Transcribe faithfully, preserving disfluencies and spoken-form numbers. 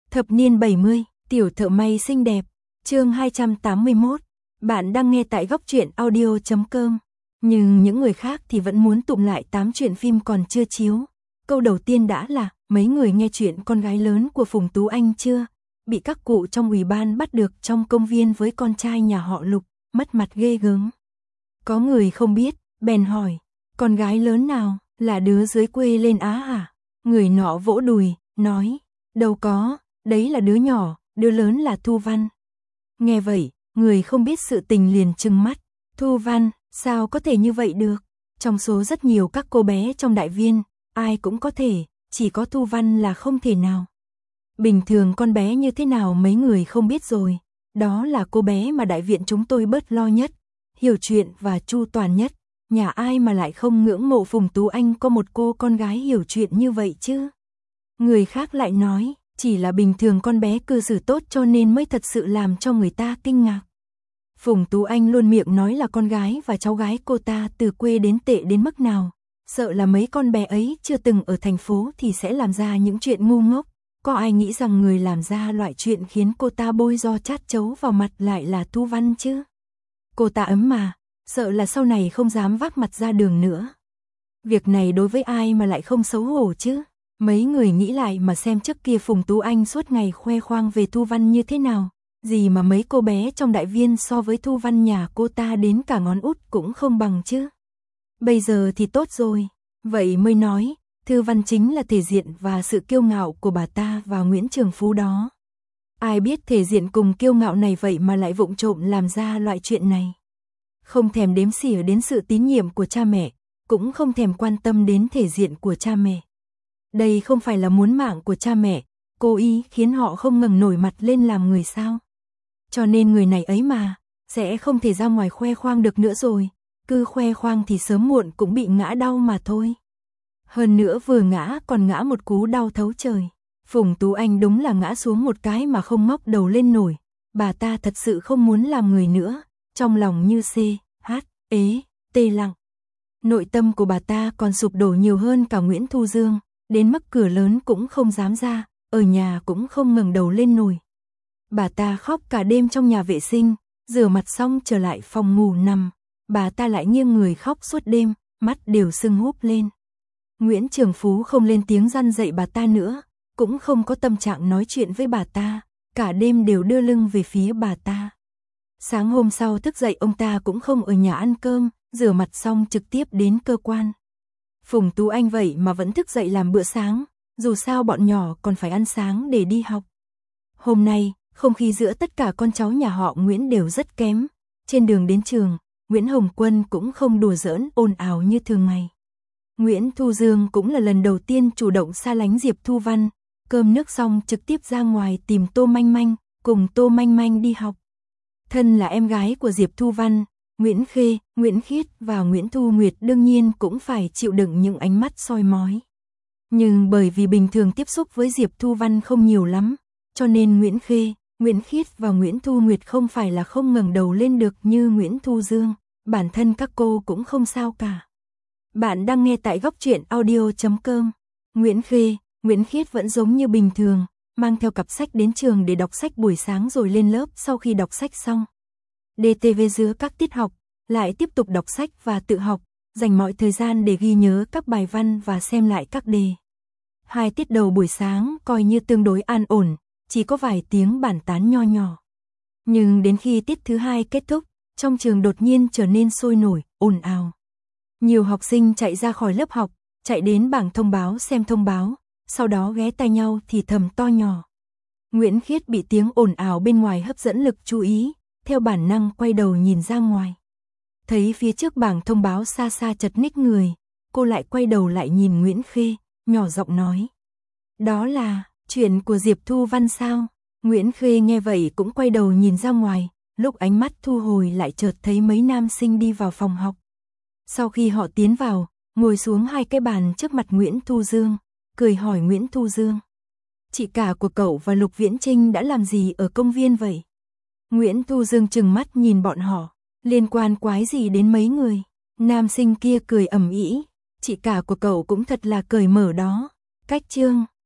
Thập niên bảy mươi, tiểu thợ may xinh đẹp, chương hai trăm tám mươi mốt. Bạn đang nghe tại góc truyện audio chấm com. Nhưng những người khác thì vẫn muốn tụm lại tám chuyện phim còn chưa chiếu. Câu đầu tiên đã là, mấy người nghe chuyện con gái lớn của Phùng Tú Anh chưa? Bị các cụ trong ủy ban bắt được trong công viên với con trai nhà họ Lục, mất mặt ghê gớm. Có người không biết, bèn hỏi, con gái lớn nào, là đứa dưới quê lên Á hả? Người nọ vỗ đùi, nói, đâu có, đấy là đứa nhỏ, đứa lớn là Thu Văn. Nghe vậy, người không biết sự tình liền trừng mắt, Thu Văn, sao có thể như vậy được? Trong số rất nhiều các cô bé trong đại viên, ai cũng có thể, chỉ có Thu Văn là không thể nào. Bình thường con bé như thế nào mấy người không biết rồi, đó là cô bé mà đại viện chúng tôi bớt lo nhất, hiểu chuyện và chu toàn nhất. Nhà ai mà lại không ngưỡng mộ Phùng Tú Anh có một cô con gái hiểu chuyện như vậy chứ? Người khác lại nói, chỉ là bình thường con bé cư xử tốt cho nên mới thật sự làm cho người ta kinh ngạc. Phùng Tú Anh luôn miệng nói là con gái và cháu gái cô ta từ quê đến tệ đến mức nào. Sợ là mấy con bé ấy chưa từng ở thành phố thì sẽ làm ra những chuyện ngu ngốc. Có ai nghĩ rằng người làm ra loại chuyện khiến cô ta bôi do chát chấu vào mặt lại là Thu Văn chứ? Cô ta ấm mà, sợ là sau này không dám vác mặt ra đường nữa. Việc này đối với ai mà lại không xấu hổ chứ? Mấy người nghĩ lại mà xem trước kia Phùng Tú Anh suốt ngày khoe khoang về Thu Văn như thế nào. Gì mà mấy cô bé trong đại viên so với Thu Văn nhà cô ta đến cả ngón út cũng không bằng chứ. Bây giờ thì tốt rồi. Vậy mới nói, Thư Văn chính là thể diện và sự kiêu ngạo của bà ta và Nguyễn Trường Phú đó. Ai biết thể diện cùng kiêu ngạo này vậy mà lại vụng trộm làm ra loại chuyện này. Không thèm đếm xỉa đến sự tín nhiệm của cha mẹ, cũng không thèm quan tâm đến thể diện của cha mẹ. Đây không phải là muốn mạng của cha mẹ, cố ý khiến họ không ngẩng nổi mặt lên làm người sao. Cho nên người này ấy mà, sẽ không thể ra ngoài khoe khoang được nữa rồi, cứ khoe khoang thì sớm muộn cũng bị ngã đau mà thôi. Hơn nữa vừa ngã còn ngã một cú đau thấu trời. Phùng Tú Anh đúng là ngã xuống một cái mà không ngóc đầu lên nổi, bà ta thật sự không muốn làm người nữa, trong lòng như xê, hát, ế, tê lặng. Nội tâm của bà ta còn sụp đổ nhiều hơn cả Nguyễn Thu Dương, đến mức cửa lớn cũng không dám ra, ở nhà cũng không ngẩng đầu lên nổi. Bà ta khóc cả đêm trong nhà vệ sinh, rửa mặt xong trở lại phòng ngủ nằm, bà ta lại nghiêng người khóc suốt đêm, mắt đều sưng húp lên. Nguyễn Trường Phú không lên tiếng răn dạy bà ta nữa, cũng không có tâm trạng nói chuyện với bà ta, cả đêm đều đưa lưng về phía bà ta. Sáng hôm sau thức dậy ông ta cũng không ở nhà ăn cơm, rửa mặt xong trực tiếp đến cơ quan. Phùng Tú Anh vậy mà vẫn thức dậy làm bữa sáng, dù sao bọn nhỏ còn phải ăn sáng để đi học. Hôm nay, không khí giữa tất cả con cháu nhà họ Nguyễn đều rất kém. Trên đường đến trường, Nguyễn Hồng Quân cũng không đùa giỡn ồn ào như thường ngày. Nguyễn Thu Dương cũng là lần đầu tiên chủ động xa lánh Diệp Thu Văn, cơm nước xong trực tiếp ra ngoài tìm Tô Manh Manh, cùng Tô Manh Manh đi học. Thân là em gái của Diệp Thu Văn, Nguyễn Khê, Nguyễn Khiết và Nguyễn Thu Nguyệt đương nhiên cũng phải chịu đựng những ánh mắt soi mói. Nhưng bởi vì bình thường tiếp xúc với Diệp Thu Văn không nhiều lắm, cho nên Nguyễn Khê, Nguyễn Khiết và Nguyễn Thu Nguyệt không phải là không ngẩng đầu lên được như Nguyễn Thu Dương, bản thân các cô cũng không sao cả. Bạn đang nghe tại góc truyện audio chấm com. Nguyễn Khê, Nguyễn Khiết vẫn giống như bình thường, mang theo cặp sách đến trường để đọc sách buổi sáng rồi lên lớp sau khi đọc sách xong. đê tê vê giữa các tiết học, lại tiếp tục đọc sách và tự học, dành mọi thời gian để ghi nhớ các bài văn và xem lại các đề. Hai tiết đầu buổi sáng coi như tương đối an ổn, chỉ có vài tiếng bàn tán nho nhỏ. Nhưng đến khi tiết thứ hai kết thúc, trong trường đột nhiên trở nên sôi nổi, ồn ào. Nhiều học sinh chạy ra khỏi lớp học, chạy đến bảng thông báo xem thông báo, sau đó ghé tai nhau thì thầm to nhỏ. Nguyễn Khiết bị tiếng ồn ào bên ngoài hấp dẫn lực chú ý, theo bản năng quay đầu nhìn ra ngoài. Thấy phía trước bảng thông báo xa xa chật ních người, cô lại quay đầu lại nhìn Nguyễn Khê, nhỏ giọng nói. Đó là chuyện của Diệp Thu Văn sao? Nguyễn Khê nghe vậy cũng quay đầu nhìn ra ngoài, lúc ánh mắt thu hồi lại chợt thấy mấy nam sinh đi vào phòng học. Sau khi họ tiến vào, ngồi xuống hai cái bàn trước mặt Nguyễn Thu Dương, cười hỏi Nguyễn Thu Dương. Chị cả của cậu và Lục Viễn Trinh đã làm gì ở công viên vậy? Nguyễn Thu Dương trừng mắt nhìn bọn họ, liên quan quái gì đến mấy người? Nam sinh kia cười ầm ĩ, chị cả của cậu cũng thật là cởi mở đó. Cách chương